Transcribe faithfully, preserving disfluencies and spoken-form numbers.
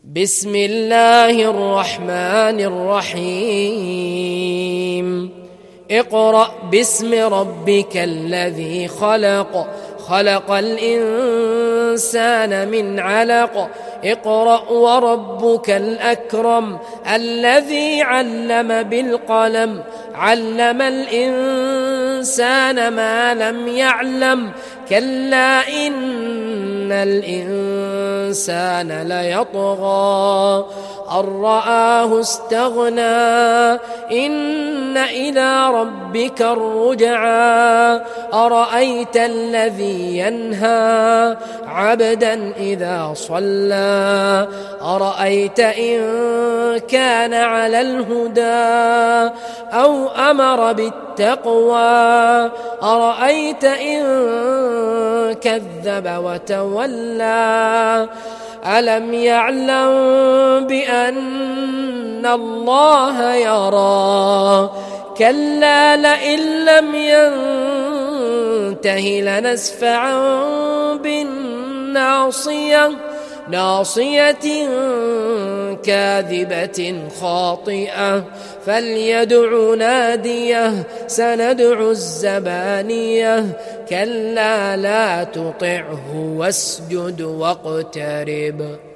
بسم الله الرحمن الرحيم اقرأ باسم ربك الذي خلق خلق الإنسان من علق اقرأ وربك الأكرم الذي علم بالقلم علم الإنسان ما لم يعلم كلا إن الإنسان ليطغى أن رآه استغنى إن إلى ربك الرجعى أرأيت الذي ينهى عبدا إذا صلى أرأيت إن كان على الهدى أو أمر بالتقوى أرأيت إن كذب وتولى ألم يعلم بأن الله يرى كلا لئن لم ينته لنسفعا بالناصية ناصية كاذبة خاطئة فليدع ناديه سندع الزبانية كلا لا تطعه واسجد واقترب.